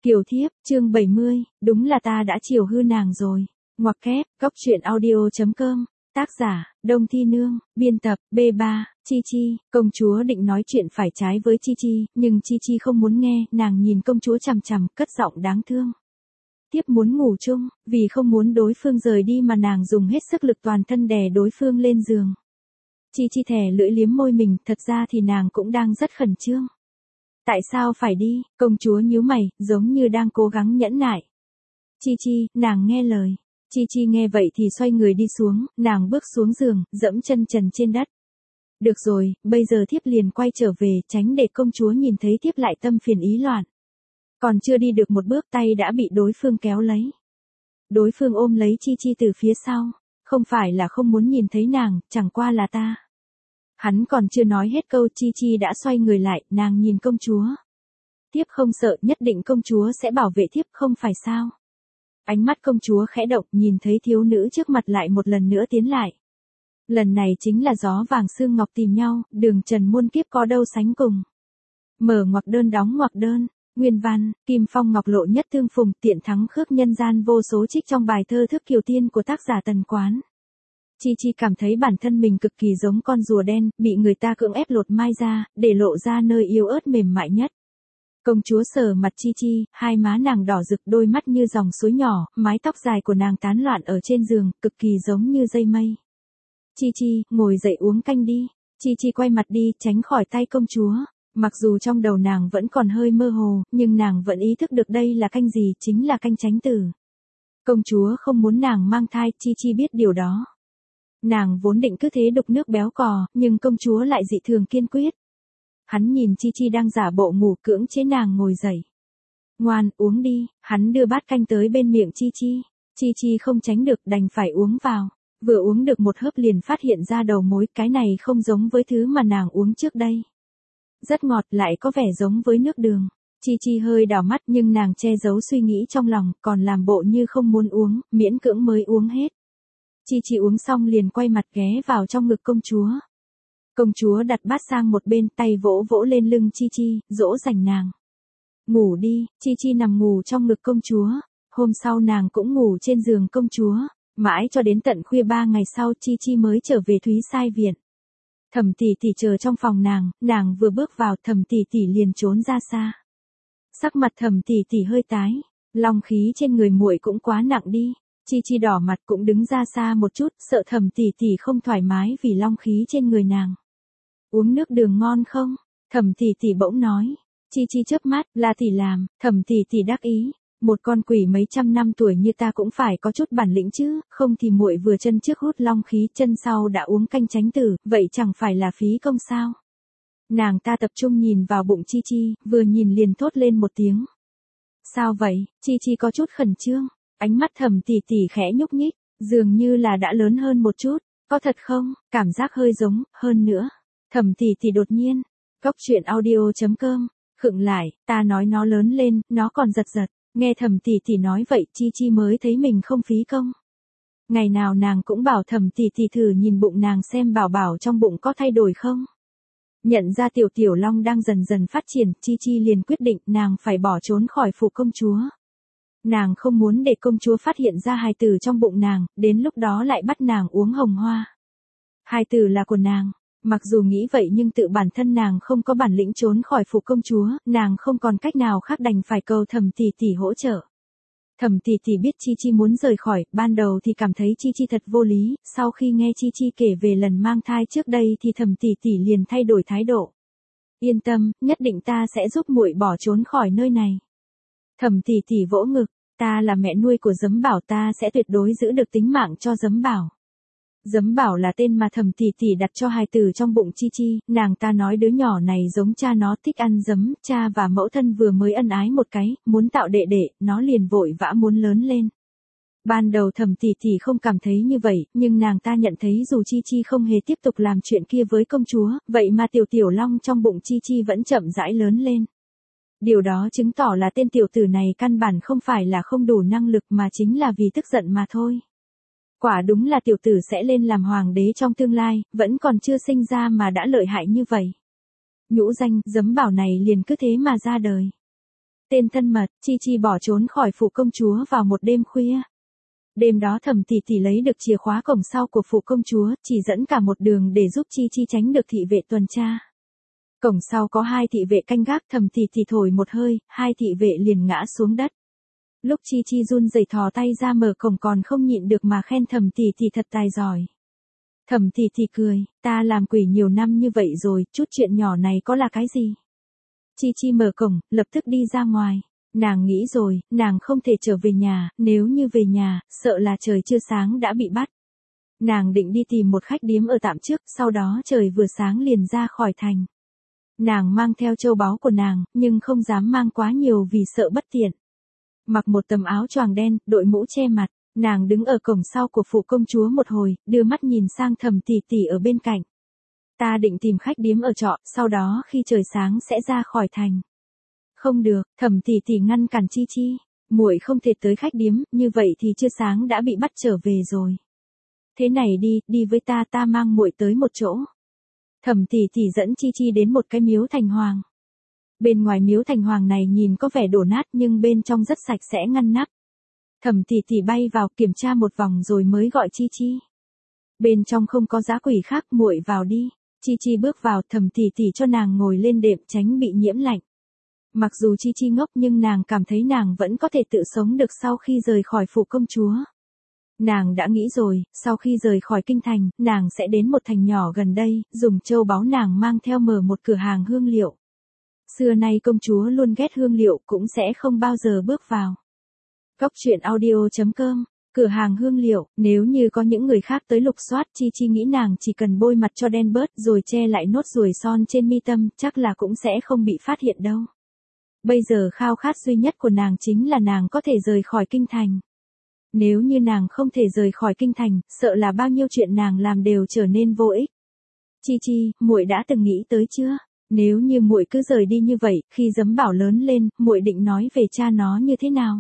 Kiều thiếp, chương 70, đúng là ta đã chiều hư nàng rồi. Ngoặc kép, Cóc truyện audio.com, tác giả, Đông Thi Nương, biên tập, B3, Chi Chi, công chúa định nói chuyện phải trái với Chi Chi, nhưng Chi Chi không muốn nghe, nàng nhìn công chúa chằm chằm, cất giọng đáng thương. Thiếp muốn ngủ chung, vì không muốn đối phương rời đi mà nàng dùng hết sức lực toàn thân đè đối phương lên giường. Chi Chi thè lưỡi liếm môi mình, thật ra thì nàng cũng đang rất khẩn trương. Tại sao phải đi, công chúa nhíu mày, giống như đang cố gắng nhẫn nại. Chi Chi, nàng nghe lời. Chi Chi nghe vậy thì xoay người đi xuống, nàng bước xuống giường, dẫm chân trần trên đất. Được rồi, bây giờ thiếp liền quay trở về, tránh để công chúa nhìn thấy thiếp lại tâm phiền ý loạn. Còn chưa đi được một bước tay đã bị đối phương kéo lấy. Đối phương ôm lấy Chi Chi từ phía sau, không phải là không muốn nhìn thấy nàng, chẳng qua là ta. Hắn còn chưa nói hết câu Chi Chi đã xoay người lại, nàng nhìn công chúa. Thiếp không sợ, nhất định công chúa sẽ bảo vệ thiếp không phải sao. Ánh mắt công chúa khẽ động, nhìn thấy thiếu nữ trước mặt lại một lần nữa tiến lại. Lần này chính là gió vàng sương ngọc tìm nhau, đường trần muôn kiếp có đâu sánh cùng. Mở ngoặc đơn đóng ngoặc đơn, nguyên văn, kim phong ngọc lộ nhất tương phùng, tiện thắng khước nhân gian vô số trích trong bài thơ thức kiều tiên của tác giả Tần Quán. Chi Chi cảm thấy bản thân mình cực kỳ giống con rùa đen, bị người ta cưỡng ép lột mai ra, để lộ ra nơi yếu ớt mềm mại nhất. Công chúa sờ mặt Chi Chi, hai má nàng đỏ rực, đôi mắt như dòng suối nhỏ, mái tóc dài của nàng tán loạn ở trên giường, cực kỳ giống như dây mây. Chi Chi, ngồi dậy uống canh đi. Chi Chi quay mặt đi, tránh khỏi tay công chúa. Mặc dù trong đầu nàng vẫn còn hơi mơ hồ, nhưng nàng vẫn ý thức được đây là canh gì, chính là canh tránh tử. Công chúa không muốn nàng mang thai, Chi Chi biết điều đó. Nàng vốn định cứ thế đục nước béo cò, nhưng công chúa lại dị thường kiên quyết. Hắn nhìn Chi Chi đang giả bộ ngủ, cưỡng chế nàng ngồi dậy. Ngoan, uống đi, hắn đưa bát canh tới bên miệng Chi Chi. Chi Chi không tránh được, đành phải uống vào. Vừa uống được một hớp liền phát hiện ra đầu mối, cái này không giống với thứ mà nàng uống trước đây. Rất ngọt, lại có vẻ giống với nước đường. Chi Chi hơi đảo mắt nhưng nàng che giấu suy nghĩ trong lòng, còn làm bộ như không muốn uống, miễn cưỡng mới uống hết. Chi Chi uống xong liền quay mặt ghé vào trong ngực công chúa. Công chúa đặt bát sang một bên, tay vỗ vỗ lên lưng Chi Chi, dỗ dành nàng. Ngủ đi, Chi Chi nằm ngủ trong ngực công chúa. Hôm sau nàng cũng ngủ trên giường công chúa. Mãi cho đến tận khuya 3 ngày sau Chi Chi mới trở về Thúy Sai Viện. Thẩm tỷ tỷ chờ trong phòng nàng vừa bước vào Thẩm tỷ tỷ liền trốn ra xa. Sắc mặt Thẩm tỷ tỷ hơi tái, long khí trên người muội cũng quá nặng đi. Chi Chi đỏ mặt cũng đứng ra xa một chút, sợ Thẩm tỷ tỷ không thoải mái vì long khí trên người nàng. Uống nước đường ngon không? Thẩm tỷ tỷ bỗng nói. Chi Chi chớp mắt, là tỷ làm. Thẩm tỷ tỷ đắc ý. Một con quỷ mấy trăm năm tuổi như ta cũng phải có chút bản lĩnh chứ, không thì muội vừa chân trước hút long khí, chân sau đã uống canh tránh tử, vậy chẳng phải là phí công sao? Nàng ta tập trung nhìn vào bụng Chi Chi, vừa nhìn liền thốt lên một tiếng. Sao vậy? Chi Chi có chút khẩn trương, ánh mắt Thẩm tỷ tỷ khẽ nhúc nhích, dường như là đã lớn hơn một chút, có thật không? Cảm giác hơi giống, hơn nữa. Thẩm tỷ tỷ đột nhiên, Cóc truyện audio.com, khựng lại, ta nói nó lớn lên, nó còn giật giật. Nghe Thẩm tỷ tỷ nói vậy, Chi Chi mới thấy mình không phí công. Ngày nào nàng cũng bảo Thẩm tỷ tỷ thử nhìn bụng nàng xem bảo bảo trong bụng có thay đổi không. Nhận ra tiểu tiểu long đang dần dần phát triển, Chi Chi liền quyết định nàng phải bỏ trốn khỏi phủ công chúa. Nàng không muốn để công chúa phát hiện ra hài tử trong bụng nàng, đến lúc đó lại bắt nàng uống hồng hoa. Hài tử là của nàng. Mặc dù nghĩ vậy nhưng tự bản thân nàng không có bản lĩnh trốn khỏi phủ công chúa, nàng không còn cách nào khác đành phải cầu Thẩm tỷ tỷ hỗ trợ. Thẩm tỷ tỷ biết Chi Chi muốn rời khỏi, ban đầu thì cảm thấy Chi Chi thật vô lý, sau khi nghe Chi Chi kể về lần mang thai trước đây thì Thẩm tỷ tỷ liền thay đổi thái độ. Yên tâm, nhất định ta sẽ giúp muội bỏ trốn khỏi nơi này. Thẩm tỷ tỷ vỗ ngực, ta là mẹ nuôi của Giấm Bảo, ta sẽ tuyệt đối giữ được tính mạng cho Giấm Bảo. Giấm Bảo là tên mà Thẩm tỷ tỷ đặt cho hài tử trong bụng Chi Chi, nàng ta nói đứa nhỏ này giống cha nó, thích ăn giấm, cha và mẫu thân vừa mới ân ái một cái, muốn tạo đệ đệ, nó liền vội vã muốn lớn lên. Ban đầu Thẩm tỷ tỷ không cảm thấy như vậy, nhưng nàng ta nhận thấy dù Chi Chi không hề tiếp tục làm chuyện kia với công chúa, vậy mà tiểu tiểu long trong bụng Chi Chi vẫn chậm rãi lớn lên. Điều đó chứng tỏ là tên tiểu tử này căn bản không phải là không đủ năng lực mà chính là vì tức giận mà thôi. Quả đúng là tiểu tử sẽ lên làm hoàng đế trong tương lai, vẫn còn chưa sinh ra mà đã lợi hại như vậy. Nhũ danh Giấm Bảo này liền cứ thế mà ra đời. Tên thân mật, Chi Chi bỏ trốn khỏi phủ công chúa vào một đêm khuya. Đêm đó Thẩm Tỷ Tỷ lấy được chìa khóa cổng sau của phủ công chúa, chỉ dẫn cả một đường để giúp Chi Chi tránh được thị vệ tuần tra. Cổng sau có 2 thị vệ canh gác, Thẩm Tỷ Tỷ thổi một hơi, 2 thị vệ liền ngã xuống đất. Lúc Chi Chi run rẩy thò tay ra mở cổng còn không nhịn được mà khen Thẩm Tỷ Tỷ thật tài giỏi. Thẩm Tỷ Tỷ cười, ta làm quỷ nhiều năm như vậy rồi, chút chuyện nhỏ này có là cái gì? Chi Chi mở cổng, lập tức đi ra ngoài. Nàng nghĩ rồi, nàng không thể trở về nhà, nếu như về nhà, sợ là trời chưa sáng đã bị bắt. Nàng định đi tìm một khách điếm ở tạm trước, sau đó trời vừa sáng liền ra khỏi thành. Nàng mang theo châu báu của nàng, nhưng không dám mang quá nhiều vì sợ bất tiện. Mặc một tấm áo choàng đen, đội mũ che mặt, nàng đứng ở cổng sau của phủ công chúa một hồi, đưa mắt nhìn sang Thẩm Tỷ Tỷ ở bên cạnh. Ta định tìm khách điếm ở trọ, sau đó khi trời sáng sẽ ra khỏi thành. Không được, Thẩm Tỷ Tỷ ngăn cản Chi Chi, muội không thể tới khách điếm, như vậy thì chưa sáng đã bị bắt trở về rồi. Thế này đi, đi với ta, ta mang muội tới một chỗ. Thẩm Tỷ Tỷ dẫn Chi Chi đến một cái miếu thành hoàng. Bên ngoài miếu thành hoàng này nhìn có vẻ đổ nát nhưng bên trong rất sạch sẽ ngăn nắp. Thẩm Tỷ Tỷ bay vào kiểm tra một vòng rồi mới gọi Chi Chi. Bên trong không có dã quỷ khác, muội vào đi. Chi Chi bước vào, Thẩm Tỷ Tỷ cho nàng ngồi lên đệm tránh bị nhiễm lạnh. Mặc dù Chi Chi ngốc nhưng nàng cảm thấy nàng vẫn có thể tự sống được sau khi rời khỏi phủ công chúa. Nàng đã nghĩ rồi, sau khi rời khỏi kinh thành, nàng sẽ đến một thành nhỏ gần đây, dùng châu báu nàng mang theo mở một cửa hàng hương liệu. Xưa nay công chúa luôn ghét hương liệu cũng sẽ không bao giờ bước vào. Góc truyện audio.com, cửa hàng hương liệu, nếu như có những người khác tới lục soát, Chi Chi nghĩ nàng chỉ cần bôi mặt cho đen bớt rồi che lại nốt ruồi son trên mi tâm, chắc là cũng sẽ không bị phát hiện đâu. Bây giờ khao khát duy nhất của nàng chính là nàng có thể rời khỏi kinh thành. Nếu như nàng không thể rời khỏi kinh thành, sợ là bao nhiêu chuyện nàng làm đều trở nên vô ích. Chi Chi, muội đã từng nghĩ tới chưa? Nếu như muội cứ rời đi như vậy, khi Giấm Bảo lớn lên, muội định nói về cha nó như thế nào?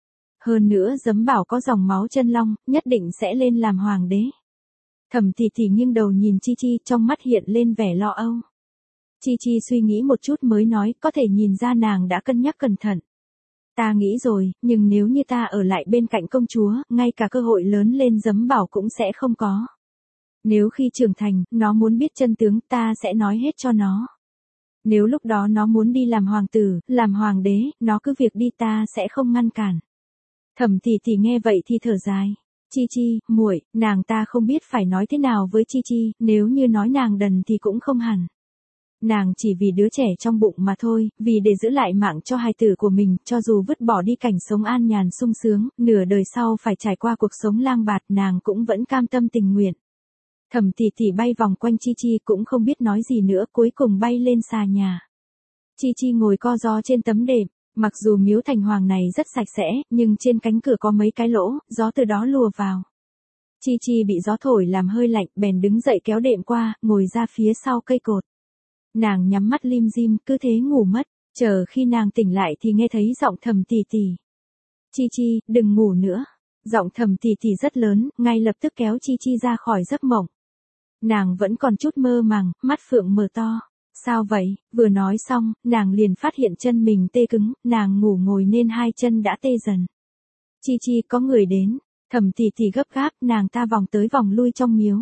Hơn nữa Giấm Bảo có dòng máu chân long, nhất định sẽ lên làm hoàng đế. Thẩm Tỷ Tỷ nghiêng đầu nhìn Chi Chi, trong mắt hiện lên vẻ lo âu. Chi Chi suy nghĩ một chút mới nói, có thể nhìn ra nàng đã cân nhắc cẩn thận. Ta nghĩ rồi, nhưng nếu như ta ở lại bên cạnh công chúa, ngay cả cơ hội lớn lên Giấm Bảo cũng sẽ không có. Nếu khi trưởng thành, nó muốn biết chân tướng, ta sẽ nói hết cho nó. Nếu lúc đó nó muốn đi làm hoàng tử, làm hoàng đế, nó cứ việc đi, ta sẽ không ngăn cản. Thẩm Tỷ Tỷ nghe vậy thì thở dài. Chi Chi, muội, nàng ta không biết phải nói thế nào với Chi Chi, nếu như nói nàng đần thì cũng không hẳn. Nàng chỉ vì đứa trẻ trong bụng mà thôi, vì để giữ lại mạng cho hài tử của mình, cho dù vứt bỏ đi cảnh sống an nhàn sung sướng, nửa đời sau phải trải qua cuộc sống lang bạt, nàng cũng vẫn cam tâm tình nguyện. Thẩm Tỷ Tỷ bay vòng quanh Chi Chi cũng không biết nói gì nữa, cuối cùng bay lên xà nhà. Chi Chi ngồi co ro trên tấm đệm, mặc dù miếu thành hoàng này rất sạch sẽ, nhưng trên cánh cửa có mấy cái lỗ, gió từ đó lùa vào. Chi Chi bị gió thổi làm hơi lạnh, bèn đứng dậy kéo đệm qua, ngồi ra phía sau cây cột. Nàng nhắm mắt lim dim, cứ thế ngủ mất, chờ khi nàng tỉnh lại thì nghe thấy giọng Thẩm Tỷ Tỷ. Chi Chi, đừng ngủ nữa. Giọng Thẩm Tỷ Tỷ rất lớn, ngay lập tức kéo Chi Chi ra khỏi giấc mộng. Nàng vẫn còn chút mơ màng, mắt phượng mở to. Sao vậy? Vừa nói xong, nàng liền phát hiện chân mình tê cứng, nàng ngủ ngồi nên hai chân đã tê dần. Chi Chi, có người đến. Thẩm Tỷ Tỷ gấp gáp, nàng ta vòng tới vòng lui trong miếu.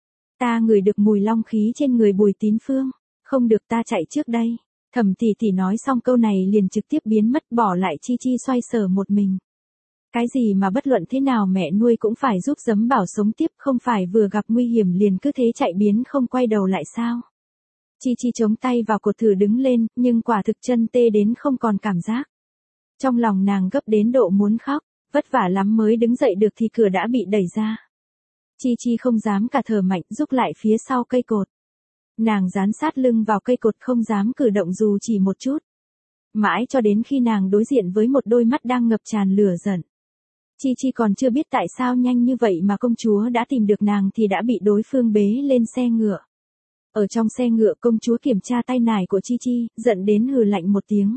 Ta ngửi được mùi long khí trên người Bùi Tín Phương. Không được, ta chạy trước đây. Thẩm Tỷ Tỷ nói xong câu này liền trực tiếp biến mất, bỏ lại Chi Chi xoay sở một mình. Cái gì mà bất luận thế nào mẹ nuôi cũng phải giúp Giấm Bảo sống tiếp, không phải vừa gặp nguy hiểm liền cứ thế chạy biến không quay đầu lại sao? Chi Chi chống tay vào cột thử đứng lên, nhưng quả thực chân tê đến không còn cảm giác. Trong lòng nàng gấp đến độ muốn khóc, vất vả lắm mới đứng dậy được thì cửa đã bị đẩy ra. Chi Chi không dám cả thở mạnh, rúc lại phía sau cây cột. Nàng dán sát lưng vào cây cột không dám cử động dù chỉ một chút. Mãi cho đến khi nàng đối diện với một đôi mắt đang ngập tràn lửa giận. Chi Chi còn chưa biết tại sao nhanh như vậy mà công chúa đã tìm được nàng thì đã bị đối phương bế lên xe ngựa. Ở trong xe ngựa công chúa kiểm tra tay nải của Chi Chi, giận đến hừ lạnh một tiếng.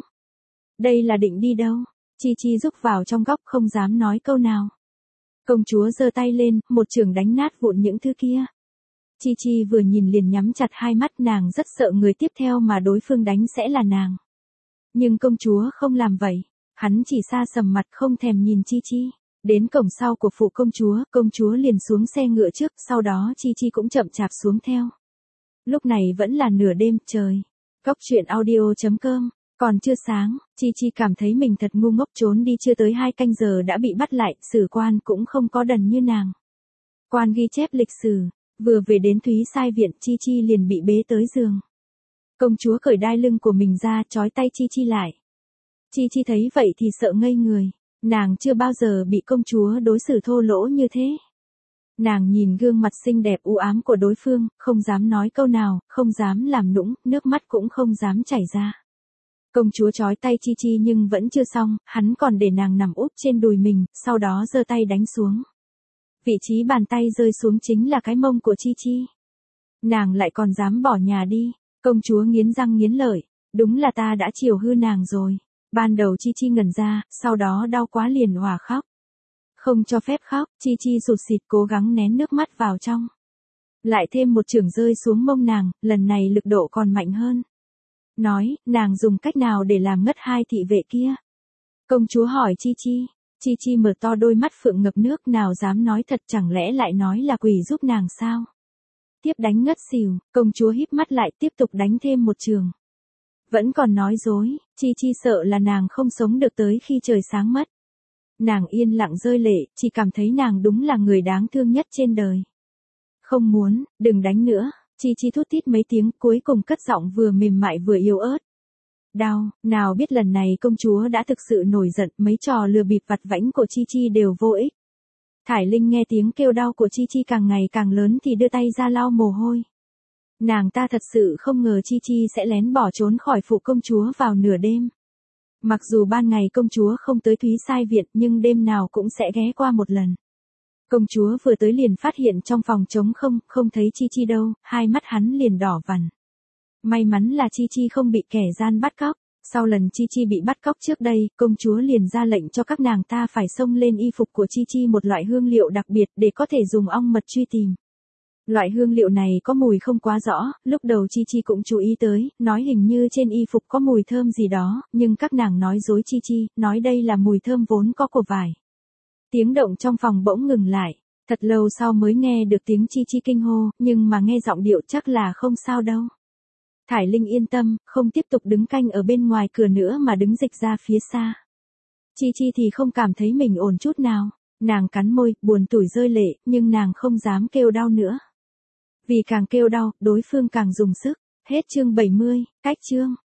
Đây là định đi đâu? Chi Chi rúc vào trong góc không dám nói câu nào. Công chúa giơ tay lên, một chưởng đánh nát vụn những thứ kia. Chi Chi vừa nhìn liền nhắm chặt hai mắt, nàng rất sợ người tiếp theo mà đối phương đánh sẽ là nàng. Nhưng công chúa không làm vậy. Hắn chỉ xa sầm mặt không thèm nhìn Chi Chi. Đến cổng sau của phủ công chúa liền xuống xe ngựa trước, sau đó Chi Chi cũng chậm chạp xuống theo. Lúc này vẫn là nửa đêm, trời. Cóc truyện audio.com. Còn chưa sáng, Chi Chi cảm thấy mình thật ngu ngốc, trốn đi chưa tới 2 canh giờ đã bị bắt lại, sử quan cũng không có đần như nàng. Quan ghi chép lịch sử, vừa về đến Thúy Sai Viện, Chi Chi liền bị bế tới giường. Công chúa cởi đai lưng của mình ra, trói tay Chi Chi lại. Chi Chi thấy vậy thì sợ ngây người, nàng chưa bao giờ bị công chúa đối xử thô lỗ như thế. Nàng nhìn gương mặt xinh đẹp u ám của đối phương, không dám nói câu nào, không dám làm nũng, nước mắt cũng không dám chảy ra. Công chúa trói tay Chi Chi nhưng vẫn chưa xong, hắn còn để nàng nằm úp trên đùi mình, sau đó giơ tay đánh xuống. Vị trí bàn tay rơi xuống chính là cái mông của Chi Chi. Nàng lại còn dám bỏ nhà đi, công chúa nghiến răng nghiến lợi, đúng là ta đã chiều hư nàng rồi. Ban đầu Chi Chi ngẩn ra, sau đó đau quá liền òa khóc. Không cho phép khóc, Chi Chi sụt sịt cố gắng nén nước mắt vào trong. Lại thêm một chưởng rơi xuống mông nàng, lần này lực độ còn mạnh hơn. Nói, nàng dùng cách nào để làm ngất 2 thị vệ kia? Công chúa hỏi Chi Chi. Chi Chi mở to đôi mắt phượng ngập nước, nào dám nói thật, chẳng lẽ lại nói là quỷ giúp nàng sao? Tiếp đánh ngất xỉu, công chúa híp mắt lại tiếp tục đánh thêm một chưởng. Vẫn còn nói dối, Chi Chi sợ là nàng không sống được tới khi trời sáng mất. Nàng yên lặng rơi lệ, chỉ cảm thấy nàng đúng là người đáng thương nhất trên đời. Không muốn, đừng đánh nữa, Chi Chi thút thít mấy tiếng, cuối cùng cất giọng vừa mềm mại vừa yếu ớt. Đau, nào biết lần này công chúa đã thực sự nổi giận, mấy trò lừa bịp vặt vãnh của Chi Chi đều vô ích. Thải Linh nghe tiếng kêu đau của Chi Chi càng ngày càng lớn thì đưa tay ra lau mồ hôi. Nàng ta thật sự không ngờ Chi Chi sẽ lén bỏ trốn khỏi phủ công chúa vào nửa đêm. Mặc dù ban ngày công chúa không tới Thúy Sai Viện nhưng đêm nào cũng sẽ ghé qua một lần. Công chúa vừa tới liền phát hiện trong phòng trống không, không thấy Chi Chi đâu, hai mắt hắn liền đỏ vằn. May mắn là Chi Chi không bị kẻ gian bắt cóc. Sau lần Chi Chi bị bắt cóc trước đây, công chúa liền ra lệnh cho các nàng ta phải xông lên y phục của Chi Chi một loại hương liệu đặc biệt để có thể dùng ong mật truy tìm. Loại hương liệu này có mùi không quá rõ, lúc đầu Chi Chi cũng chú ý tới, nói hình như trên y phục có mùi thơm gì đó, nhưng các nàng nói dối Chi Chi, nói đây là mùi thơm vốn có của vải. Tiếng động trong phòng bỗng ngừng lại, thật lâu sau mới nghe được tiếng Chi Chi kinh hô, nhưng mà nghe giọng điệu chắc là không sao đâu. Thải Linh yên tâm, không tiếp tục đứng canh ở bên ngoài cửa nữa mà đứng dịch ra phía xa. Chi Chi thì không cảm thấy mình ổn chút nào, nàng cắn môi, buồn tủi rơi lệ, nhưng nàng không dám kêu đau nữa. Vì càng kêu đau, đối phương càng dùng sức. Hết chương 70, cách chương.